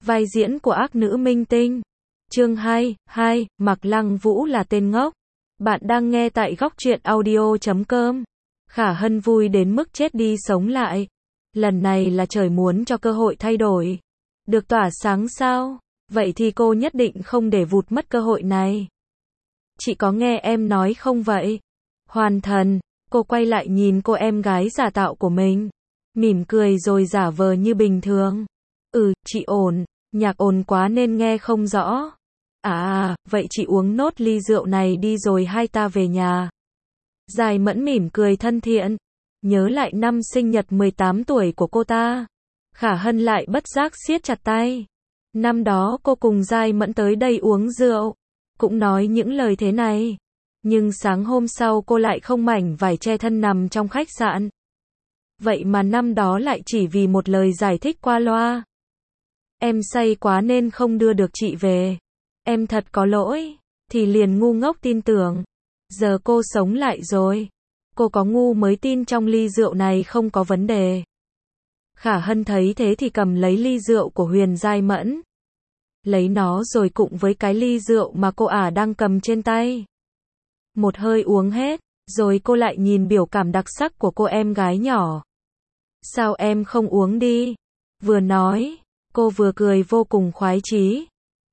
vai diễn của ác nữ minh tinh. Chương 2, Mạc Lăng Vũ là tên ngốc. Bạn đang nghe tại Góc Truyện Audio.com. Khả Hân vui đến mức chết đi sống lại. Lần này là trời muốn cho cơ hội thay đổi. Được tỏa sáng sao? Vậy thì cô nhất định không để vụt mất cơ hội này. Chị có nghe em nói không vậy? Hoàn thần, cô quay lại nhìn cô em gái giả tạo của mình. Mỉm cười rồi giả vờ như bình thường. Chị ổn, nhạc ồn quá nên nghe không rõ. Vậy chị uống nốt ly rượu này đi rồi hai ta về nhà. Giai Mẫn mỉm cười thân thiện. Nhớ lại năm sinh nhật 18 tuổi của cô ta. Khả Hân lại bất giác siết chặt tay. Năm đó cô cùng Giai Mẫn tới đây uống rượu. Cũng nói những lời thế này. Nhưng sáng hôm sau cô lại không mảnh vải che thân nằm trong khách sạn. Vậy mà năm đó lại chỉ vì một lời giải thích qua loa. Em say quá nên không đưa được chị về. Em thật có lỗi. Thì liền ngu ngốc tin tưởng. Giờ cô sống lại rồi. Cô có ngu mới tin trong ly rượu này không có vấn đề. Khả Hân thấy thế thì cầm lấy ly rượu của Huyền Giai Mẫn. Lấy nó rồi cụng với cái ly rượu mà cô đang cầm trên tay. Một hơi uống hết, rồi cô lại nhìn biểu cảm đặc sắc của cô em gái nhỏ. Sao em không uống đi? Vừa nói, cô vừa cười vô cùng khoái chí.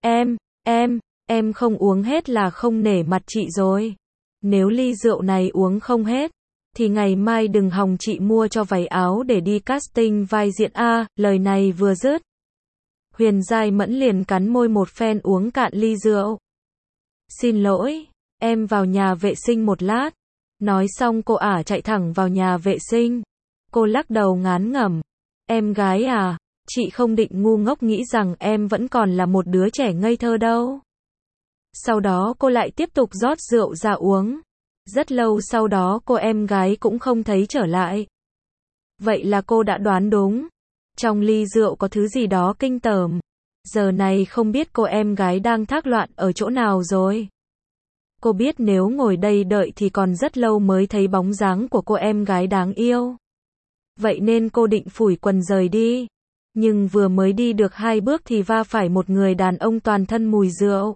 Em không uống hết là không nể mặt chị rồi. Nếu ly rượu này uống không hết, thì ngày mai đừng hòng chị mua cho váy áo để đi casting vai diễn lời này vừa dứt. Huyền Giai Mẫn liền cắn môi một phen uống cạn ly rượu. Xin lỗi, em vào nhà vệ sinh một lát. Nói xong cô chạy thẳng vào nhà vệ sinh. Cô lắc đầu ngán ngẩm. Em gái chị không định ngu ngốc nghĩ rằng em vẫn còn là một đứa trẻ ngây thơ đâu. Sau đó cô lại tiếp tục rót rượu ra uống. Rất lâu sau đó cô em gái cũng không thấy trở lại. Vậy là cô đã đoán đúng. Trong ly rượu có thứ gì đó kinh tởm. Giờ này không biết cô em gái đang thác loạn ở chỗ nào rồi. Cô biết nếu ngồi đây đợi thì còn rất lâu mới thấy bóng dáng của cô em gái đáng yêu. Vậy nên cô định phủi quần rời đi. Nhưng vừa mới đi được 2 bước thì va phải một người đàn ông toàn thân mùi rượu.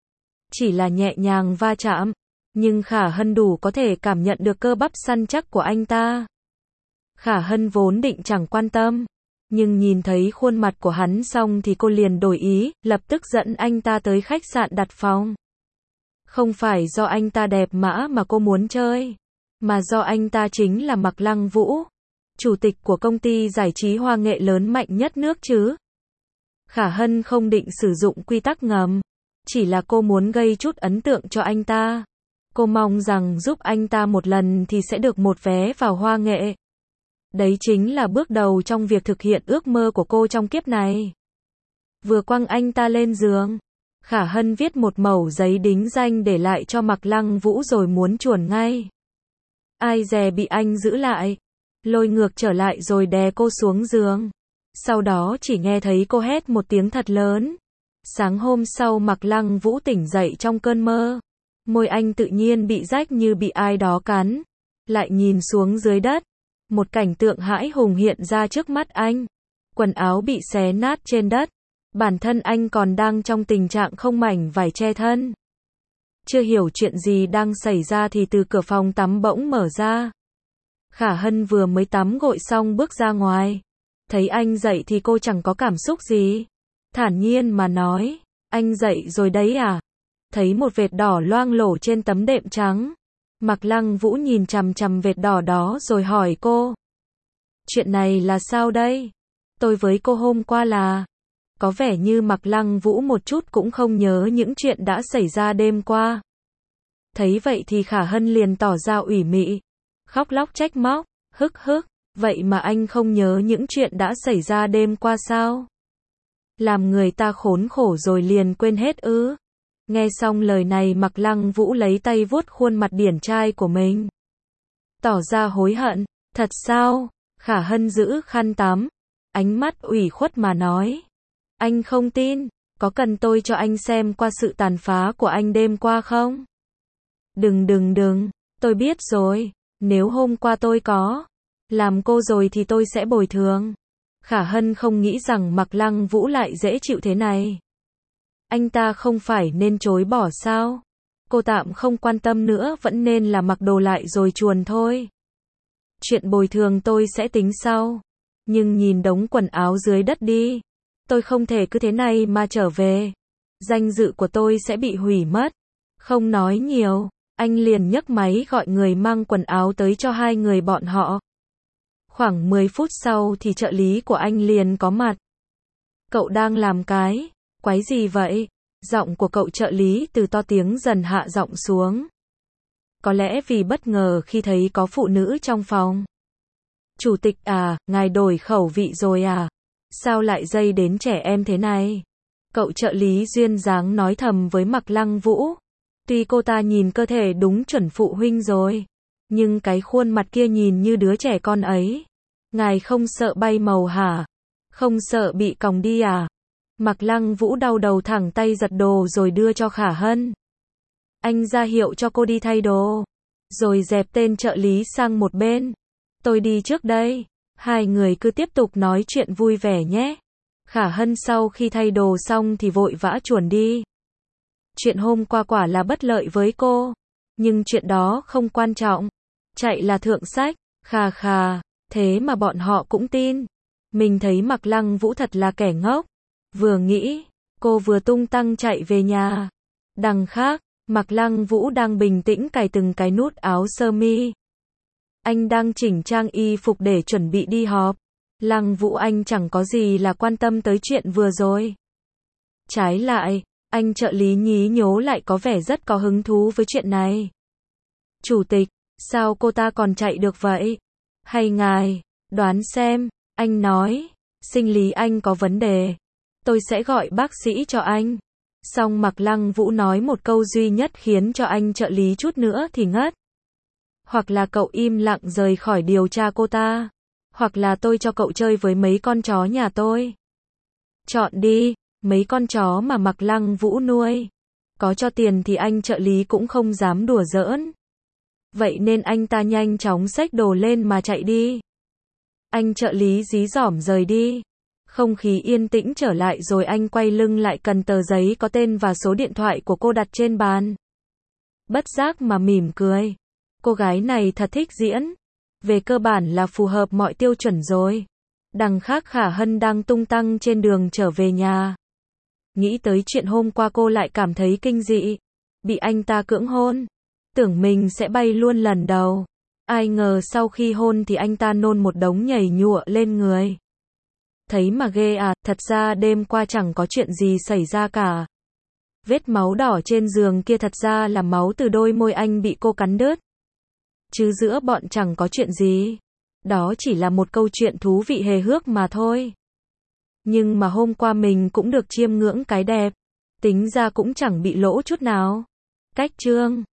Chỉ là nhẹ nhàng va chạm, nhưng Khả Hân đủ có thể cảm nhận được cơ bắp săn chắc của anh ta. Khả Hân vốn định chẳng quan tâm, nhưng nhìn thấy khuôn mặt của hắn xong thì cô liền đổi ý, lập tức dẫn anh ta tới khách sạn đặt phòng. Không phải do anh ta đẹp mà cô muốn chơi, mà do anh ta chính là Mạc Lăng Vũ, chủ tịch của công ty giải trí hoa nghệ lớn mạnh nhất nước chứ. Khả Hân không định sử dụng quy tắc ngầm, chỉ là cô muốn gây chút ấn tượng cho anh ta. Cô mong rằng giúp anh ta một lần thì sẽ được một vé vào hoa nghệ. Đấy chính là bước đầu trong việc thực hiện ước mơ của cô trong kiếp này. Vừa quăng anh ta lên giường, Khả Hân viết một mẩu giấy đính danh để lại cho Mạc Lăng Vũ rồi muốn chuồn ngay. Ai dè bị anh giữ lại, lôi ngược trở lại rồi đè cô xuống giường. Sau đó chỉ nghe thấy cô hét một tiếng thật lớn. Sáng hôm sau Mạc Lăng Vũ tỉnh dậy trong cơn mơ. Môi anh tự nhiên bị rách như bị ai đó cắn. Lại nhìn xuống dưới đất. Một cảnh tượng hãi hùng hiện ra trước mắt anh. Quần áo bị xé nát trên đất. Bản thân anh còn đang trong tình trạng không mảnh vải che thân. Chưa hiểu chuyện gì đang xảy ra thì từ cửa phòng tắm bỗng mở ra. Khả Hân vừa mới tắm gội xong bước ra ngoài. Thấy anh dậy thì cô chẳng có cảm xúc gì. Thản nhiên mà nói, anh dậy rồi đấy Thấy một vệt đỏ loang lổ trên tấm đệm trắng. Mạc Lăng Vũ nhìn chằm chằm vệt đỏ đó rồi hỏi cô. Chuyện này là sao đây? Tôi với cô hôm qua là... Có vẻ như Mạc Lăng Vũ một chút cũng không nhớ những chuyện đã xảy ra đêm qua. Thấy vậy thì Khả Hân liền tỏ ra ủy mị. Khóc lóc trách móc, hức. Vậy mà anh không nhớ những chuyện đã xảy ra đêm qua sao? Làm người ta khốn khổ rồi liền quên hết ư? Nghe xong lời này Mạc Lăng Vũ lấy tay vuốt khuôn mặt điển trai của mình. Tỏ ra hối hận. Thật sao? Khả Hân giữ khăn tắm. Ánh mắt ủy khuất mà nói. Anh không tin. Có cần tôi cho anh xem qua sự tàn phá của anh đêm qua không? Đừng. Tôi biết rồi. Nếu hôm qua tôi có làm cô rồi thì tôi sẽ bồi thường. Khả Hân không nghĩ rằng Mạc Lăng Vũ lại dễ chịu thế này. Anh ta không phải nên chối bỏ sao? Cô tạm không quan tâm nữa, vẫn nên là mặc đồ lại rồi chuồn thôi. Chuyện bồi thường tôi sẽ tính sau. Nhưng nhìn đống quần áo dưới đất đi. Tôi không thể cứ thế này mà trở về. Danh dự của tôi sẽ bị hủy mất. Không nói nhiều, anh liền nhấc máy gọi người mang quần áo tới cho hai người bọn họ. Khoảng 10 phút sau thì trợ lý của anh liền có mặt. Cậu đang làm cái quái gì vậy? Giọng của cậu trợ lý từ to tiếng dần hạ giọng xuống. Có lẽ vì bất ngờ khi thấy có phụ nữ trong phòng. Chủ tịch à, ngài đổi khẩu vị rồi à? Sao lại dây đến trẻ em thế này? Cậu trợ lý duyên dáng nói thầm với Mạc Lăng Vũ. Tuy cô ta nhìn cơ thể đúng chuẩn phụ huynh rồi, nhưng cái khuôn mặt kia nhìn như đứa trẻ con ấy. Ngài không sợ bay màu hả? Không sợ bị còng đi à? Mạc Lăng Vũ đau đầu thẳng tay giật đồ rồi đưa cho Khả Hân. Anh ra hiệu cho cô đi thay đồ, rồi dẹp tên trợ lý sang một bên. Tôi đi trước đây. Hai người cứ tiếp tục nói chuyện vui vẻ nhé. Khả Hân sau khi thay đồ xong thì vội vã chuồn đi. Chuyện hôm qua quả là bất lợi với cô. Nhưng chuyện đó không quan trọng. Chạy là thượng sách. Khà khà. Thế mà bọn họ cũng tin. Mình thấy Mạc Lăng Vũ thật là kẻ ngốc. Vừa nghĩ, cô vừa tung tăng chạy về nhà. Đằng khác, Mạc Lăng Vũ đang bình tĩnh cài từng cái nút áo sơ mi. Anh đang chỉnh trang y phục để chuẩn bị đi họp. Lăng Vũ anh chẳng có gì là quan tâm tới chuyện vừa rồi. Trái lại, anh trợ lý nhí nhố lại có vẻ rất có hứng thú với chuyện này. Chủ tịch, sao cô ta còn chạy được vậy? Hay ngài, đoán xem, anh nói, sinh lý anh có vấn đề. Tôi sẽ gọi bác sĩ cho anh. Xong Mạc Lăng Vũ nói một câu duy nhất khiến cho anh trợ lý chút nữa thì ngất. Hoặc là cậu im lặng rời khỏi điều tra cô ta. Hoặc là tôi cho cậu chơi với mấy con chó nhà tôi. Chọn đi, mấy con chó mà Mạc Lăng Vũ nuôi. Có cho tiền thì anh trợ lý cũng không dám đùa giỡn. Vậy nên anh ta nhanh chóng xách đồ lên mà chạy đi. Anh trợ lý dí dỏm rời đi. Không khí yên tĩnh trở lại rồi anh quay lưng lại cầm tờ giấy có tên và số điện thoại của cô đặt trên bàn. Bất giác mà mỉm cười. Cô gái này thật thích diễn. Về cơ bản là phù hợp mọi tiêu chuẩn rồi. Đằng khác Khả Hân đang tung tăng trên đường trở về nhà. Nghĩ tới chuyện hôm qua cô lại cảm thấy kinh dị. Bị anh ta cưỡng hôn. Tưởng mình sẽ bay luôn lần đầu. Ai ngờ sau khi hôn thì anh ta nôn một đống nhảy nhụa lên người. Thấy mà ghê à, thật ra đêm qua chẳng có chuyện gì xảy ra cả. Vết máu đỏ trên giường kia thật ra là máu từ đôi môi anh bị cô cắn đứt. Chứ giữa bọn chẳng có chuyện gì. Đó chỉ là một câu chuyện thú vị hề hước mà thôi. Nhưng mà hôm qua mình cũng được chiêm ngưỡng cái đẹp. Tính ra cũng chẳng bị lỗ chút nào. Cách chương